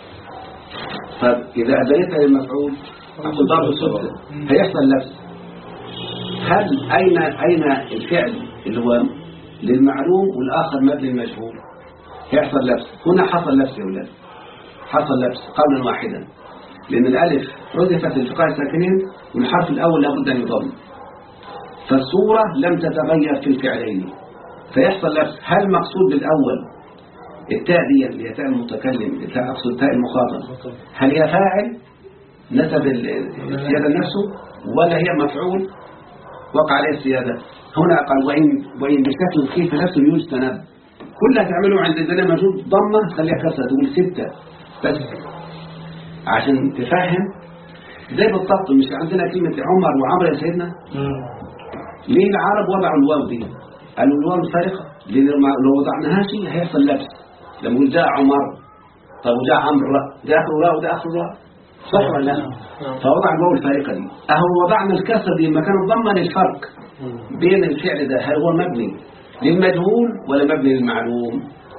فإذا أبيتها للمفعول أقول ضرب ستة هيحصل لبس. هل أين الفعل اللي هو للمعلوم والآخر مبني المجهول؟ هيحصل لبس. هنا حصل لبس يا ولاد، حصل لبس قولا واحدا، لأن الألف حذفت لالتقاء الساكنين والحرف الأول لابد أن يضم، فالصورة لم تتغير في الفعلين فيحصل لبس. هل مقصود بالأول التاء دي اللي هي تاء المتكلم، أقصد تاء المخاطب، هل هي فاعل نسب السيادة لنفسه ولا هي مفعول وقع عليه السيادة؟ هنا قال وإن بشكل خيف نفسه يجتنب، كلها تعمله عند الزنا موجود ضمة خليها كسرة تقول ستة بس عشان تفهم. زي بالضبط مش عندنا كلمة عمر وعمر يا سيدنا؟ ليه العرب وضعوا الواو دي؟ قالوا الواو الفارقة، لأن لو وضعناها شيء هيحصل لبس. لما يقول جاء عمر، طب وجاء عمرو، ده آخر راء وده آخر راء، صح ولا لا؟ فوضع الواو الفارقة دي. وضعنا الكسر دي مكان الضمة للفرق بين الفعل ده، هل هو مبني للمجهول ولا مبني للمعلوم؟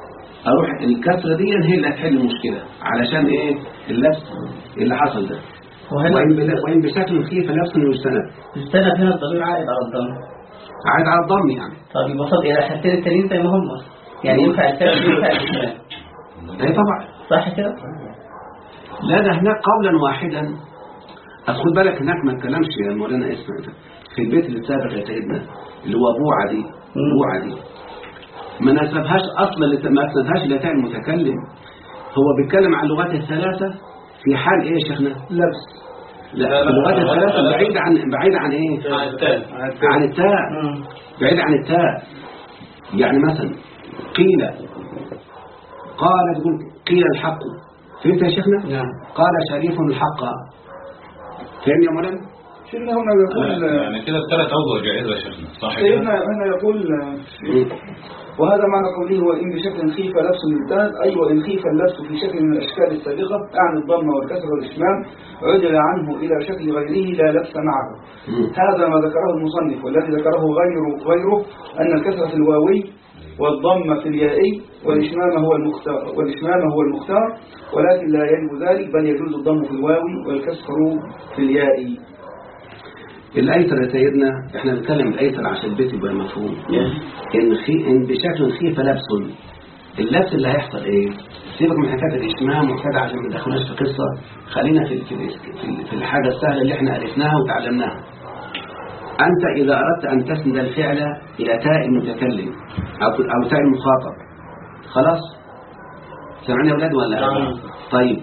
اروح الكسرة دي هي اللي هتحل المشكلة علشان ايه اللبس اللي حصل ده. وإن بشكل خيف لبس يستند. يستند هنا الضمير عائد على الضم. عائد على الضم يعني. طب يبقى صد إلى حالتين التانيين زي ما هم. يعني ينفع الثالث وينفع الاثنين. اي طبعا. صح كده؟ لا ده هناك قولا واحدا. خد بالك هناك ما اتكلمش يا مولانا اسمع في البيت اللي سابق يا سيدنا اللي هو بوعة دي. بوعة دي ما نسبهاش اصلا ما نسبهاش لتاء المتكلم. هو بيتكلم عن اللغات الثلاثة في حال ايه يا شيخنا؟ لبس. لا اللغات الثلاثة بعيد عن ايه؟ عن التاء. بعيد عن التاء. يعني مثلا قيل قال تقول قيل الحق. فهمت يا شيخنا؟ نعم. قال شريف الحق. فهم يا مولانا؟ سيدنا هنا يقول يعني كده الثلاث أوجه جائزة يا شيخنا صح كده؟ سيدنا هنا يقول وهذا معنى قوله وإن بشكل خيف لبس الإنسان أي وإن خيف اللبس في شكل من الأشكال السابقة أعني الضم والكسر والإشمام عدل عنه إلى شكل غيره لا لبس معه. هذا ما ذكره المصنف والذي ذكره غيره أن الكسر في الواوي والضم في اليائي والإشمام هو المختار ولكن لا يجب ذلك بل يجوز الضم في الواوي والكسر في اليائي. الأيسر يا سيدنا احنا بنتكلم الأيسر عشان البيت يبقى مفهوم. إن بشكل خيف لبس اللبس اللي هيحصل ايه؟ سيبك من حكاية الإشمام وكذا عشان ما ندخلناش في قصة. خلينا في الحاجة السهلة اللي احنا عرفناها وتعلمناها. أنت إذا أردت أن تسند الفعل إلى تاء المتكلم أو تاء المخاطب خلاص سمعني يا أولاد ولا؟ طيب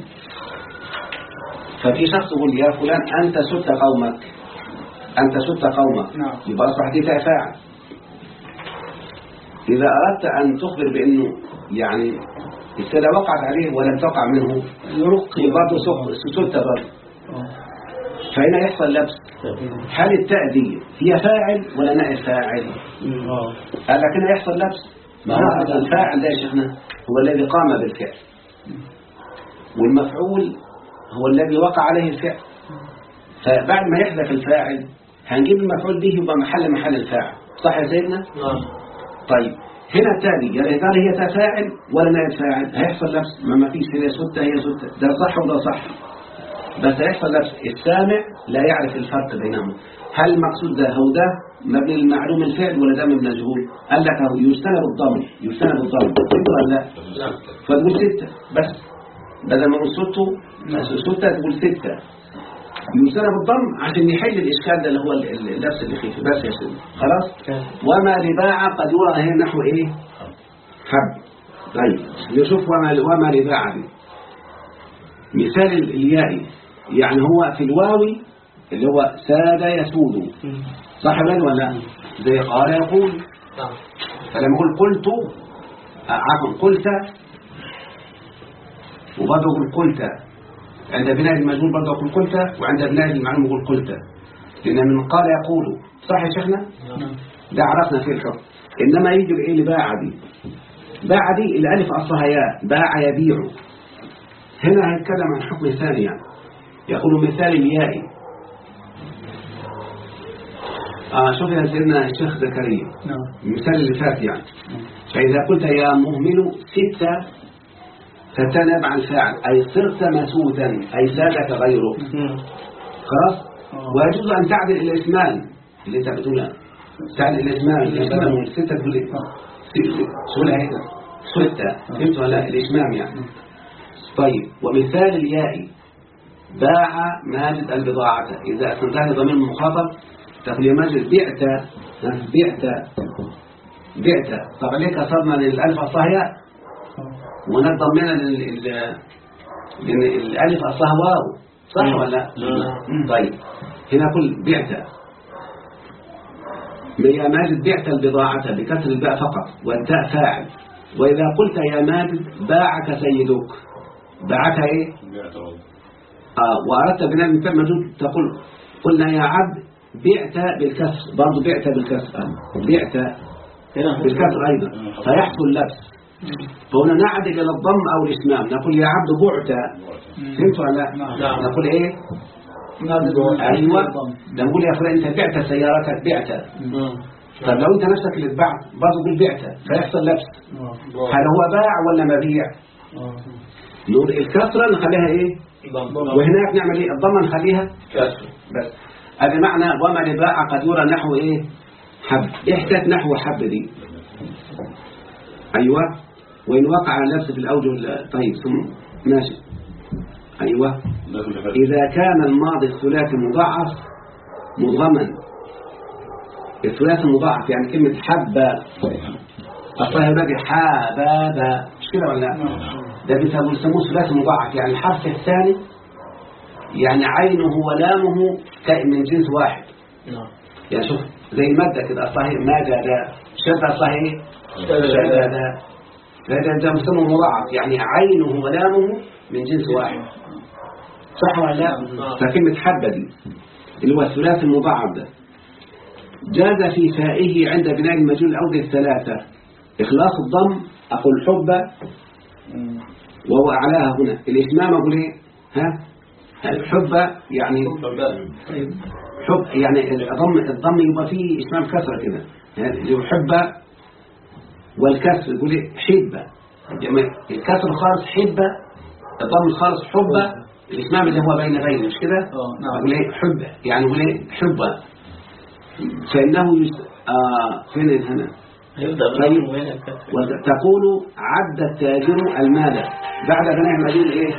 ففي شخص يقول يا فلان أنت سدت قومك. أنت سدت قومك. يبقى أصبحت دي تاء فاعل. إذا أردت أن تخبر بأنه يعني السيدة وقعت عليه ولم تقع منه برضه سدت برضه. فهنا يحصل لبس. هل التاء دي هي فاعل ولا نائب فاعل؟ قال لك هنا يحصل لبس. ما هو الفاعل ده يا شيخنا هو الذي قام بالفعل والمفعول هو الذي وقع عليه الفعل. فبعد ما يحذف الفاعل هنجيب المفعول به يبقى محل الفاعل. صح يا سيدنا؟ طيب هنا التاء دي يعني هي تاء فاعل ولا نائب فاعل؟ هيحصل لبس. ما فيش هي ستة هي ستة ده صح وده صح بس هيحصل لبس. السامع لا يعرف الفرق بينهم. هل المقصود ده هو ده مبني المعلوم الفعل ولا ده مبني المجهول؟ قال لك اهو يستند الضم. ستة ولا لا؟ فتقول ستة بس بدل ما نقول ستة تقول ستة. يستند الضم عشان يحل الإشكال ده اللي هو اللبس اللي فيه بس يا سيدي خلاص. وما رباع قد يرى هي نحو ايه؟ حب. طيب نشوف وما رباع دي مثال اليائي يعني هو في الواوي اللي هو ساد يسود صح ولا لا؟ زي قال يقول. فلما يقول قلت عفوا قلت وبرضه يقول قلت عند بناء المجهول برضه يقول قلت وعند بناء المعلوم يقول قلت لأن من قال يقول. صح يا شيخنا؟ ده عرفنا فيه الحكم. إنما يجب إيه لباع دي؟ باع دي الألف أصلها ياء باع يبيع. هنا هيتكلم عن حكم ثاني يعني. يقول مثال اليائي. شوف يا سيدنا الشيخ زكريا المثال اللي فات يعني. فإذا قلت يا مهمل ستة فتنب عن الفاعل أي صرت مسودا أي سادك غيره. خلاص. ويجوز أن تعدل الإسمان اللي انت بتقولها. تعدل الإسمان والستة تقول ايه؟ سهولة هنا ستة. فهمت ولا الإسمام يعني. طيب ومثال الياء باع ماجد البضاعة إذا أسندها لضمير المخاطب تقول يا ماجد بعت. طبعا ليه كسرنا للألف أصلها ياء ونضمنا لأن الألف أصلها واو صح ولا؟ طيب هنا قل بعت يا ماجد بعت البضاعة بكسر الباء فقط والتاء فاعل. وإذا قلت يا ماجد باعك سيدك باعك ايه؟ وأردت بناء المثال مجهول تقول قلنا يا عبد بعت بالكسر برضه بعت بالكسر بالكسر أيضا فيحصل لبس. فهنا نعدل إلى الضم أو الإسمام نقول يا عبد بعت. فهمت ولا لا؟ نقول إيه؟ أيوة نقول يا فلان أنت بعت سيارتك بعت. طب لو انت نفسك اللي اتبعت برضه بالبعته فيحصل لبس، هل هو باع ولا مبيع؟ نقول الكسره نخليها ايه؟ وهناك نعمل ايه؟ الضمه نخليها كسر. بس هذا معنى وما لباع قد يرى نحو ايه؟ حب. احتاج نحو حب دي. ايوه. وان وقع اللبس في الاوجه طيب ثم ماشي. ايوه. اذا كان الماضي الثلاثي مضاعف مضغما. الثلاثي مضاعف يعني كلمه حب اصلها يبقى حابب مش كده ولا لا؟ ده بيسموه ثلاثي مضاعف يعني الحرف الثاني يعني عينه ولامه من جنس واحد. يعني شوف زي المادة كده أصلها مادة ده شدة أصلها إيه؟ شدة ده مسمى مضاعف يعني عينه ولامه من جنس واحد صح ولا لا؟ فكلمة حبة دي اللي هو الثلاثي المضاعف ده جاز في فائه عند بناء المجهول الأوجه الثلاثة إخلاص الضم أقول حبة وهو أعلاها هنا الإتمام أقول إيه؟ ها؟ الحبة يعني حب يعني الضم يبقى فيه إتمام كسرة كده يعني حبة والكسر يقول إيه؟ حبة يعني الكسر خالص حبة الضم خالص حبة الإتمام اللي هو بين مش كده؟ يقول إيه؟ حبة يعني يقول إيه؟ حبة فإنه فين هنا؟ تقول عد التاجر المال بعد بناء المجهول ايه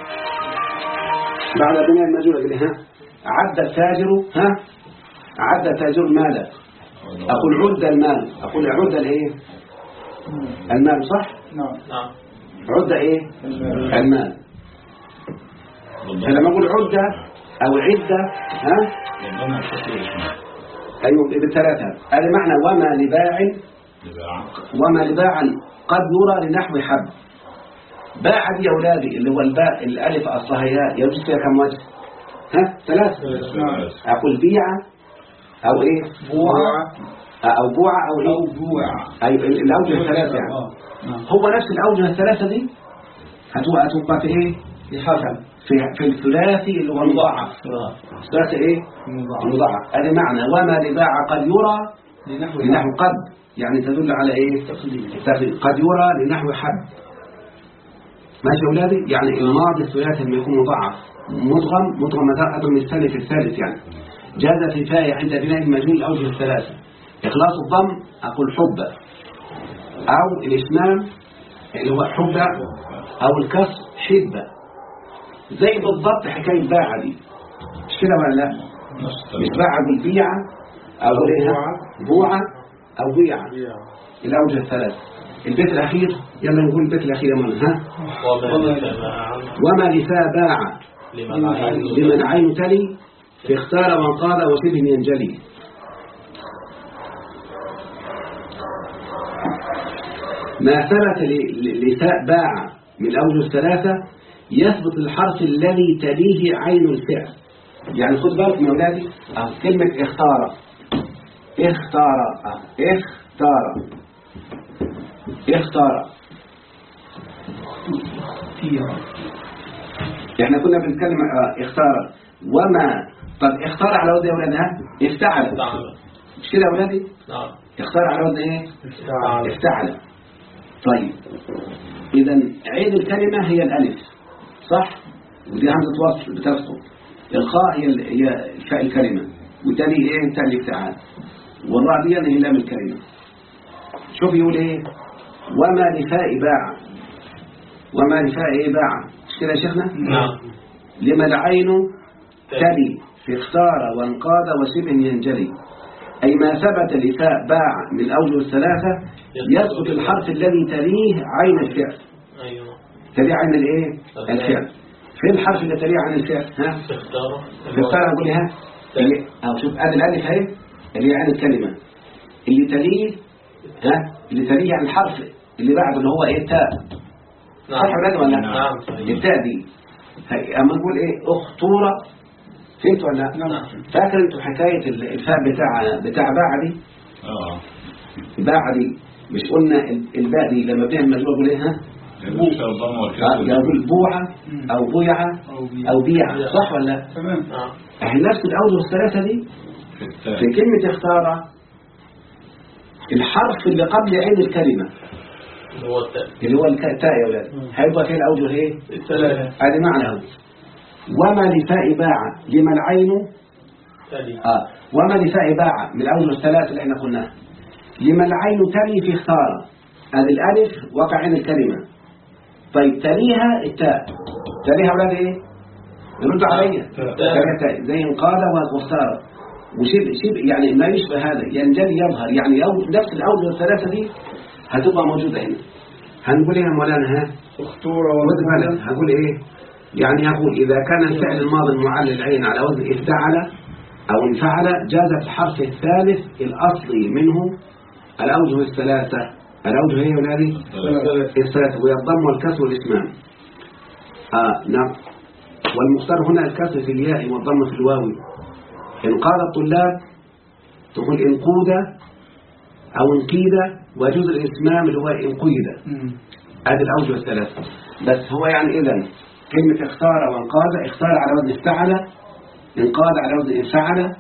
بعد بناء المجهول ها عد التاجر ها عد التاجر المال اقول عد المال اقول عد الايه المال صح نعم عد ايه المال فلما اقول عد او عده ها ايوه بالثلاثه هذا معنى وما لباع قد يرى لنحو حب. باع دي يا اولادي اللي هو الباء الالف اصلها ياء يوجد فيها كم وجه؟ ها ثلاثه. اقول بيع او ايه او بوع او ايه ايوه الاوجه الثلاثه يعني هو نفس الاوجه الثلاثه دي هتبقى في ايه في الثلاثي اللي هو المضاعف ثلاثي ايه المضاعف. هذا معنى وما لباع قد يرى لنحو قد يعني تدل على ايه قد يرى لنحو حب. ماشي يا اولادي يعني الماضي الثلاثي لما يكون مضاعف مدغم مثلا من الثالث الثالث يعني جاز في فاء عند بناء المجهول الاوجه الثلاثه اخلاص الضم اقول حبه او الاسمام اللي هو حبه او الكسر حبه زي بالضبط حكايه باع دي مش كده ولا لا؟ مش باع بالبيعه او بوعه او بيعه الاوجه الثلاثه. البيت الاخير يلا نقول البيت الاخير يا من ها وما لفاء باع لمن عين تلي في اختار وانقاد وشبه ينجلي. ما ثبت لفاء باع من الأوجه الثلاثة يثبت الحرف الذي تليه عين الفعل. يعني خد بالك من أولادي كلمة اختار احنا كنا بنتكلم اختار وما طب اختار على وزن يا أولادها افتعل مش كده يا أولادي اختار على وزن ايه افتعل. طيب إذا عين الكلمة هي الألف صح ودي همزة وصل بتسقط الخاء هي فاء الكلمة وتالي ايه تالي افتعال والراء دي هي لام الكلمة. شوف يقول ايه وما لفاء باع مش كده يا شيخنا نعم لما العين تلي في اختار وانقاد وشبه ينجلي أي ما ثبت لفاء باع من الأوجه الثلاثة يثبت الحرف الذي تليه عين الفعل. ايوه تليه عين الايه الفعل. فين الحرف اللي تليه عين الفعل ها في اختار اقول لها او شوف ادي الالف اهي اللي هي عين الكلمه اللي تليه اللي تليه عن الحرف اللي بعده اللي هو ايه تاء صح ولا لا؟ نعم التاء دي اما نقول ايه اخطوره فهمت ولا لا؟ فاكر انتوا حكايه الفاء بتاع باع دي باع دي مش قلنا الباء دي لما بنعمل مجموعه نقول ايه يقول بوعه او بيعه او بيعه صح ولا لا؟ تمام احنا نفس الاوجه الثلاثه دي في كلمه اختار الحرف اللي قبل عين الكلمة هو التاء. اللي هو التاء يا ولاد هيبقى فيه الأوجه ايه؟ الثلاثة. هذا معنى هو. وما لفاء باع لما العين تالي. وما لفاء باع من الأوجه الثلاث اللي احنا قلناها لما العين تلي في اختار. هذه الألف وقع عين الكلمة. طيب تليها التاء. تليها أولاد ايه؟ يرد عليا. تليها زي انقاد واختار وشبه يعني ما يشبه هذا ينجلي يظهر يعني نفس الأوجه الثلاثة دي هتبقى موجودة هنا. هنقول ايه يا مولانا ها؟ اختورة هنقول ايه؟ يعني يقول إذا كان الفعل الماضي المعلل العين على وزن افتعل أو انفعل جاز في الحرف الثالث الأصلي منه الأوجه الثلاثة. الأوجه هي ولادي الثلاثة وهي الضم والكسر والإتمام. نعم. والمختار هنا الكسر في الياء والضم في الواو. إن قال الطلاب تقول انقود أو انقيد وجزء الإتمام اللي هو انقيد. هذه الأوجه الثلاثة. بس هو يعني إذن كلمة اختار وانقاد اختار على وزن افتعل انقاد على وزن انفعل.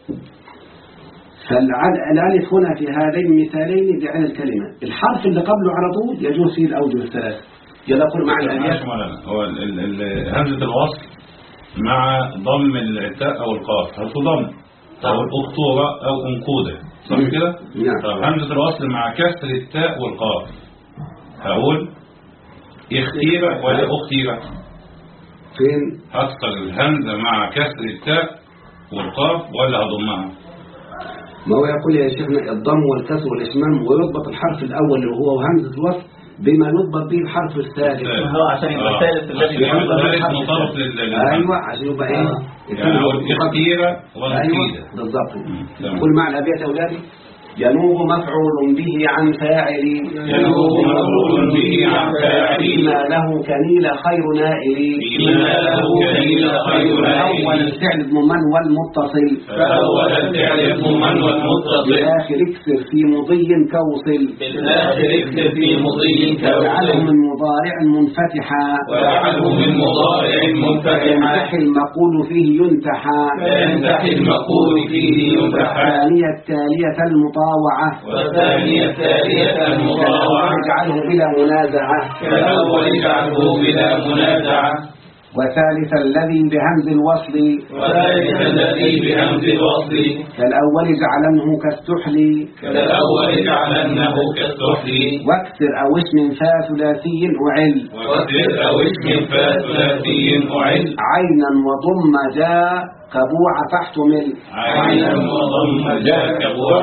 فالألف هنا في هذين المثالين بعين الكلمة الحرف اللي قبله على طول يجوز فيه الأوجه الثلاثة. يلا قول معي الأبيات. هو همزة الوصل مع ضم التاء أو القاف هتضم أو الأخطورة أو أنقودة صح كده؟ نعم. طب همزة الوصل مع كسر التاء والقاف هقول اختيرة ولا أختيرة؟ فين؟ هكسر الهمزة مع كسر التاء والقاف ولا هضمها؟ ما هو يقول يا شيخنا الضم والكسر والإشمام ويضبط الحرف الأول اللي هو همزة الوصل بما يضبط به الحرف الثالث. هو عشان يبقى الثالث الذي يبقى مطابق أيوة عشان يبقى إيه؟ اختيرة ولا أيوة بالضبط. قل مع الأبيات يا أولادي ينوب مفعول به عن فاعل ينوب مفعول به عن فاعل بما له كنيل خير نائل بما له كنيل خير نائل أول الفعل ضمن والمتصل فأول الفعل ضمن والمتصل بالآخر اكسر في مضي كوصل بالآخر اكسر في مضي واجعله من مضارع منفتحا واجعله من مضارع منفتحا ينتحي المقول فيه ينتحى ينتحي المقول فيه ينتحى الثانية التالية المطاوعة والثانية التالية المطاوعة واجعله بلا منازعة كالأول اجعله بلا منازعة وثالث الذي بهمز الوصل وذلك الذي بهمز الوصل كالأول اجعلنه كالسحل كالأول جعلنه كالسحل واكسر أو اسم فا ثلاثي أعل واكسر أو اسم فثلاثي أعل عينا وضم جاء كبوع تحتمل عينا وضم جاء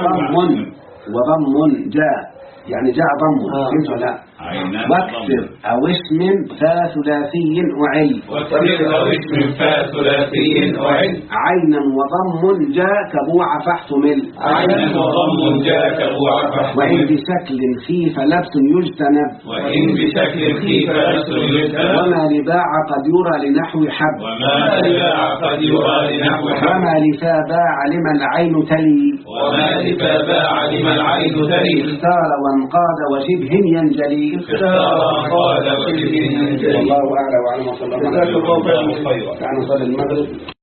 وضم جاء يعني جاء ضم فهمت ولا لا؟ واكسر أو اسم فا ثلاثي أعل واكسر أو اسم فثلاثي أعل عينا وضم جاء كبوع فاحتمل عينا وضم جاء كبوع فاحتمل وإن بشكل خيف لبس يجتنب وإن بشكل خيف لبس يجتنب وما لباع قد يرى لنحو حب وما لباع قد يرى لنحو حب وما لفا باع لما العين تلي وما لفا باع لما العين تلي اختار وانقاد وشبه ينجلي اختار وانقاد وشبه ينجلي والله أعلى وأعلم وصلى الله عليه وسلم. جزاك الله خيرا. كان صلى المغرب